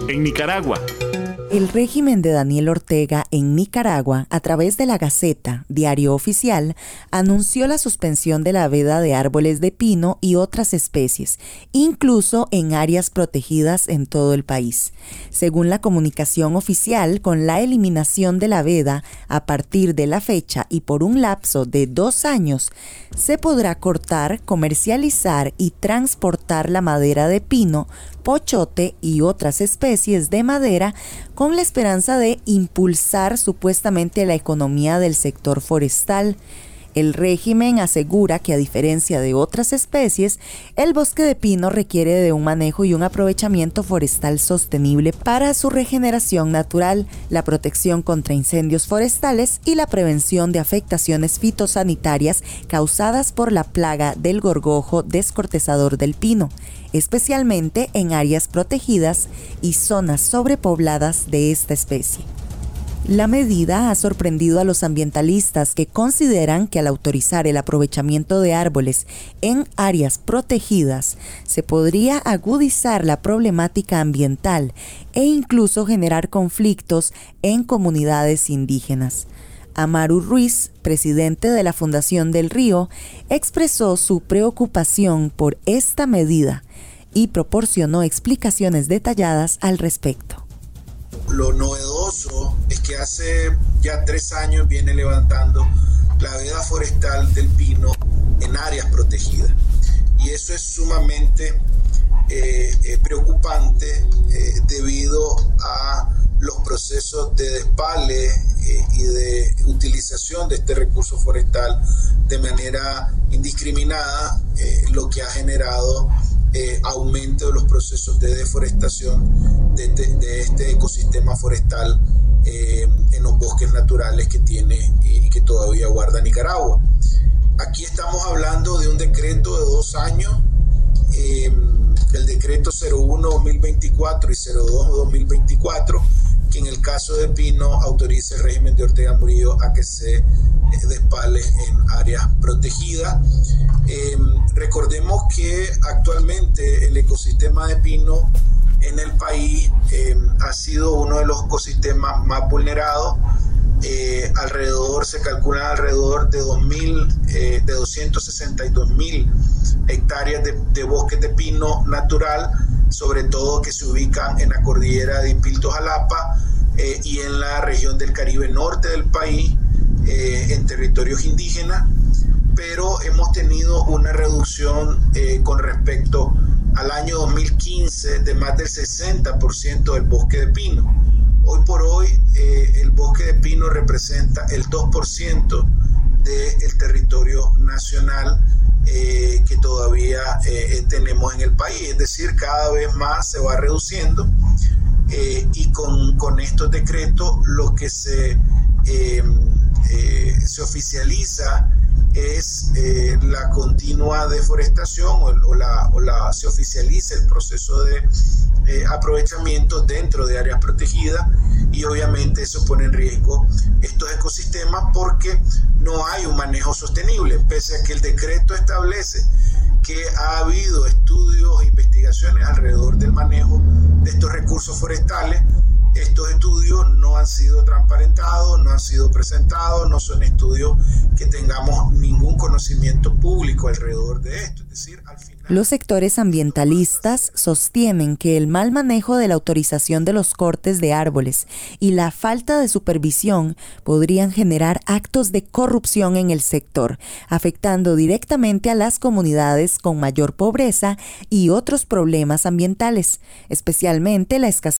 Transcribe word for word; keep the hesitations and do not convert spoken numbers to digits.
en Nicaragua. El régimen de Daniel Ortega en Nicaragua, a través de la Gaceta, diario oficial, anunció la suspensión de la veda de árboles de pino y otras especies, incluso en áreas protegidas en todo el país. Según la comunicación oficial, con la eliminación de la veda, a partir de la fecha y por un lapso de dos años, se podrá cortar, comercializar y transportar la madera de pino, pochote y otras especies de madera con la esperanza de impulsar supuestamente la economía del sector forestal. El régimen asegura que, a diferencia de otras especies, el bosque de pino requiere de un manejo y un aprovechamiento forestal sostenible para su regeneración natural, la protección contra incendios forestales y la prevención de afectaciones fitosanitarias causadas por la plaga del gorgojo descortezador del pino, especialmente en áreas protegidas y zonas sobrepobladas de esta especie. La medida ha sorprendido a los ambientalistas, que consideran que al autorizar el aprovechamiento de árboles en áreas protegidas se podría agudizar la problemática ambiental e incluso generar conflictos en comunidades indígenas. Amaru Ruiz, presidente de la Fundación del Río, expresó su preocupación por esta medida y proporcionó explicaciones detalladas al respecto. Lo novedoso es que hace ya tres años viene levantando la veda forestal del pino en áreas protegidas. Y eso es sumamente eh, eh, preocupante eh, debido a los procesos de despale eh, y de utilización de este recurso forestal de manera indiscriminada, eh, lo que ha generado Eh, aumento de los procesos de deforestación de, de, de este ecosistema forestal eh, en los bosques naturales que tiene y que todavía guarda Nicaragua. Aquí estamos hablando de un decreto de dos años, eh, el decreto cero uno dos mil veinticuatro y cero dos dos mil veinticuatro, que en el caso de pino autoriza el régimen de Ortega Murillo a que se eh, despale en áreas protegidas. Eh, recordemos que actualmente el ecosistema de pino en el país eh, ha sido uno de los ecosistemas más vulnerados. Eh, alrededor, se calcula alrededor de, dos mil, eh, de doscientos sesenta y dos mil hectáreas de, de bosques de pino natural, sobre todo que se ubican en la cordillera de Ipilto-Jalapa eh, y en la región del Caribe norte del país, eh, en territorios indígenas, pero hemos tenido una reducción eh, con respecto al año dos mil quince de más del sesenta por ciento del bosque de pino. Hoy por hoy eh, el bosque de pino representa el dos por ciento del territorio nacional eh, que todavía eh, tenemos en el país, es decir, cada vez más se va reduciendo eh, y con, con estos decretos lo que se, eh, eh, se oficializa es eh, la continua deforestación o, o, la, o la, se oficializa el proceso de eh, aprovechamiento dentro de áreas protegidas, y obviamente eso pone en riesgo estos ecosistemas porque no hay un manejo sostenible, pese a que el decreto establece que ha habido estudios e investigaciones alrededor del manejo de estos recursos forestales. Estos estudios no han sido transparentados, no han sido presentados, no son estudios que tengamos ningún conocimiento público alrededor de esto. Es decir, al final... Los sectores ambientalistas sostienen que el mal manejo de la autorización de los cortes de árboles y la falta de supervisión podrían generar actos de corrupción en el sector, afectando directamente a las comunidades con mayor pobreza y otros problemas ambientales, especialmente la escasez